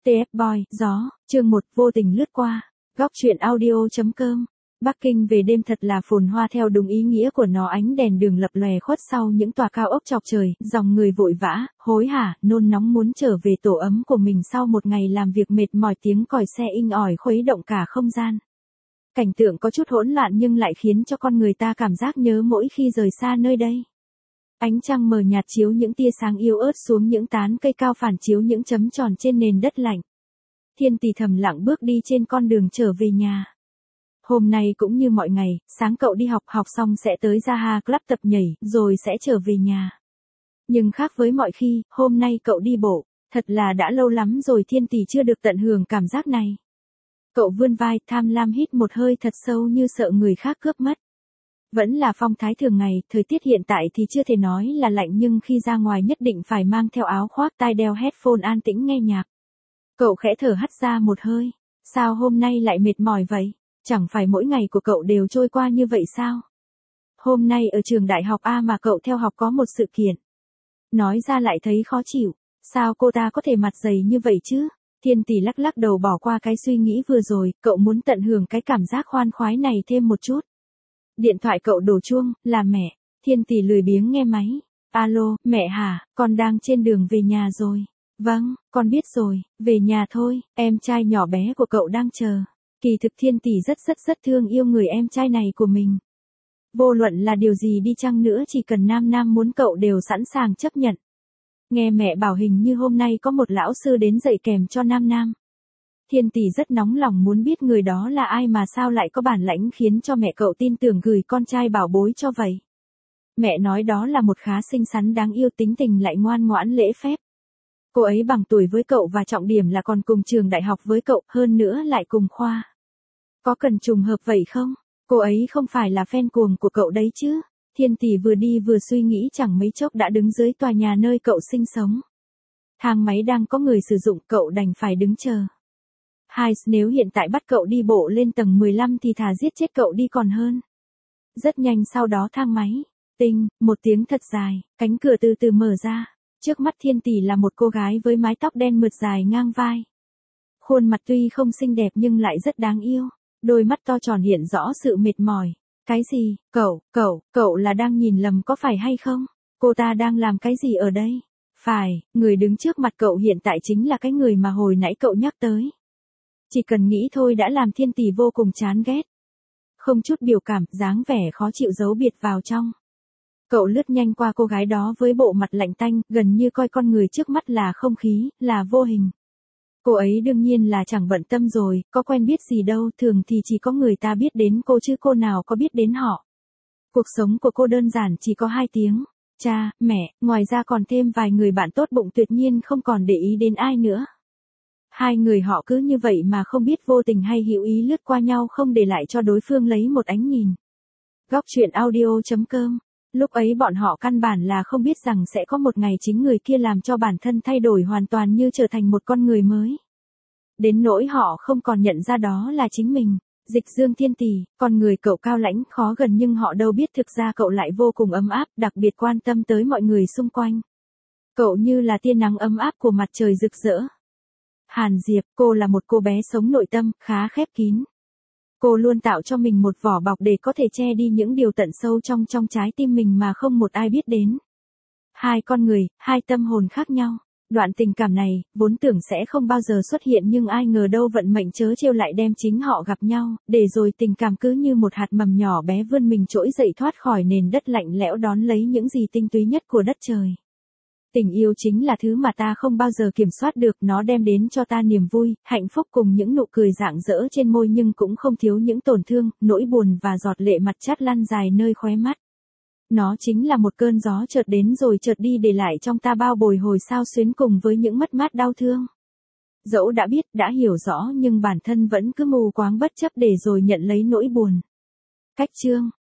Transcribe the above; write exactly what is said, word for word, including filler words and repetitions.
tê ép Boy, gió, chương một, vô tình lướt qua. Góc truyện audio chấm com. Bắc Kinh về đêm thật là phồn hoa theo đúng ý nghĩa của nó, ánh đèn đường lập lòe khuất sau những tòa cao ốc chọc trời, dòng người vội vã, hối hả, nôn nóng muốn trở về tổ ấm của mình sau một ngày làm việc mệt mỏi, tiếng còi xe inh ỏi khuấy động cả không gian. Cảnh tượng có chút hỗn loạn nhưng lại khiến cho con người ta cảm giác nhớ mỗi khi rời xa nơi đây. Ánh trăng mờ nhạt chiếu những tia sáng yếu ớt xuống những tán cây cao, phản chiếu những chấm tròn trên nền đất lạnh. Thiên Tỷ thầm lặng bước đi trên con đường trở về nhà. Hôm nay cũng như mọi ngày, sáng cậu đi học, học xong sẽ tới Zaha Club tập nhảy, rồi sẽ trở về nhà. Nhưng khác với mọi khi, hôm nay cậu đi bộ, thật là đã lâu lắm rồi Thiên Tỷ chưa được tận hưởng cảm giác này. Cậu vươn vai, tham lam hít một hơi thật sâu như sợ người khác cướp mất. Vẫn là phong thái thường ngày, thời tiết hiện tại thì chưa thể nói là lạnh nhưng khi ra ngoài nhất định phải mang theo áo khoác, tai đeo headphone an tĩnh nghe nhạc. Cậu khẽ thở hắt ra một hơi. Sao hôm nay lại mệt mỏi vậy? Chẳng phải mỗi ngày của cậu đều trôi qua như vậy sao? Hôm nay ở trường đại học A mà cậu theo học có một sự kiện. Nói ra lại thấy khó chịu. Sao cô ta có thể mặt dày như vậy chứ? Thiên Tỷ lắc lắc đầu bỏ qua cái suy nghĩ vừa rồi, cậu muốn tận hưởng cái cảm giác khoan khoái này thêm một chút. Điện thoại cậu đổ chuông, là mẹ. Thiên Tỷ lười biếng nghe máy. Alo, mẹ hả, con đang trên đường về nhà rồi. Vâng, con biết rồi, về nhà thôi, em trai nhỏ bé của cậu đang chờ. Kỳ thực Thiên Tỷ rất rất rất thương yêu người em trai này của mình. Vô luận là điều gì đi chăng nữa, chỉ cần Nam Nam muốn cậu đều sẵn sàng chấp nhận. Nghe mẹ bảo hình như hôm nay có một lão sư đến dạy kèm cho Nam Nam. Thiên Tỷ rất nóng lòng muốn biết người đó là ai mà sao lại có bản lãnh khiến cho mẹ cậu tin tưởng gửi con trai bảo bối cho vậy. Mẹ nói đó là một khá xinh xắn đáng yêu, tính tình lại ngoan ngoãn lễ phép. Cô ấy bằng tuổi với cậu và trọng điểm là còn cùng trường đại học với cậu, hơn nữa lại cùng khoa. Có cần trùng hợp vậy không? Cô ấy không phải là fan cuồng của cậu đấy chứ? Thiên Tỷ vừa đi vừa suy nghĩ, chẳng mấy chốc đã đứng dưới tòa nhà nơi cậu sinh sống. Thang máy đang có người sử dụng, cậu đành phải đứng chờ. Hai, nếu hiện tại bắt cậu đi bộ lên tầng mười lăm thì thà giết chết cậu đi còn hơn. Rất nhanh sau đó thang máy, tinh, một tiếng thật dài, cánh cửa từ từ mở ra. Trước mắt Thiên Tỷ là một cô gái với mái tóc đen mượt dài ngang vai. Khuôn mặt tuy không xinh đẹp nhưng lại rất đáng yêu, đôi mắt to tròn hiện rõ sự mệt mỏi. Cái gì, cậu, cậu, cậu là đang nhìn lầm có phải hay không? Cô ta đang làm cái gì ở đây? Phải, người đứng trước mặt cậu hiện tại chính là cái người mà hồi nãy cậu nhắc tới. Chỉ cần nghĩ thôi đã làm Thiên Tỷ vô cùng chán ghét. Không chút biểu cảm, dáng vẻ khó chịu giấu biệt vào trong. Cậu lướt nhanh qua cô gái đó với bộ mặt lạnh tanh, gần như coi con người trước mắt là không khí, là vô hình. Cô ấy đương nhiên là chẳng bận tâm rồi, có quen biết gì đâu, thường thì chỉ có người ta biết đến cô chứ cô nào có biết đến họ. Cuộc sống của cô đơn giản chỉ có hai tiếng, cha, mẹ, ngoài ra còn thêm vài người bạn tốt bụng, tuyệt nhiên không còn để ý đến ai nữa. Hai người họ cứ như vậy mà không biết vô tình hay hữu ý lướt qua nhau, không để lại cho đối phương lấy một ánh nhìn. Góc truyện audio chấm com. Lúc ấy bọn họ căn bản là không biết rằng sẽ có một ngày chính người kia làm cho bản thân thay đổi hoàn toàn, như trở thành một con người mới. Đến nỗi họ không còn nhận ra đó là chính mình. Dịch Dương Thiên Tỷ, con người cậu cao lãnh, khó gần nhưng họ đâu biết thực ra cậu lại vô cùng ấm áp, đặc biệt quan tâm tới mọi người xung quanh. Cậu như là tia nắng ấm áp của mặt trời rực rỡ. Hàn Diệp, cô là một cô bé sống nội tâm, khá khép kín. Cô luôn tạo cho mình một vỏ bọc để có thể che đi những điều tận sâu trong trong trái tim mình mà không một ai biết đến. Hai con người, hai tâm hồn khác nhau. Đoạn tình cảm này, vốn tưởng sẽ không bao giờ xuất hiện nhưng ai ngờ đâu vận mệnh trớ trêu lại đem chính họ gặp nhau, để rồi tình cảm cứ như một hạt mầm nhỏ bé vươn mình trỗi dậy thoát khỏi nền đất lạnh lẽo, đón lấy những gì tinh túy nhất của đất trời. Tình yêu chính là thứ mà ta không bao giờ kiểm soát được, nó đem đến cho ta niềm vui, hạnh phúc cùng những nụ cười rạng rỡ trên môi, nhưng cũng không thiếu những tổn thương, nỗi buồn và giọt lệ mặt chát lăn dài nơi khóe mắt. Nó chính là một cơn gió chợt đến rồi chợt đi, để lại trong ta bao bồi hồi xao xuyến cùng với những mất mát đau thương. Dẫu đã biết, đã hiểu rõ nhưng bản thân vẫn cứ mù quáng bất chấp để rồi nhận lấy nỗi buồn. Cách chương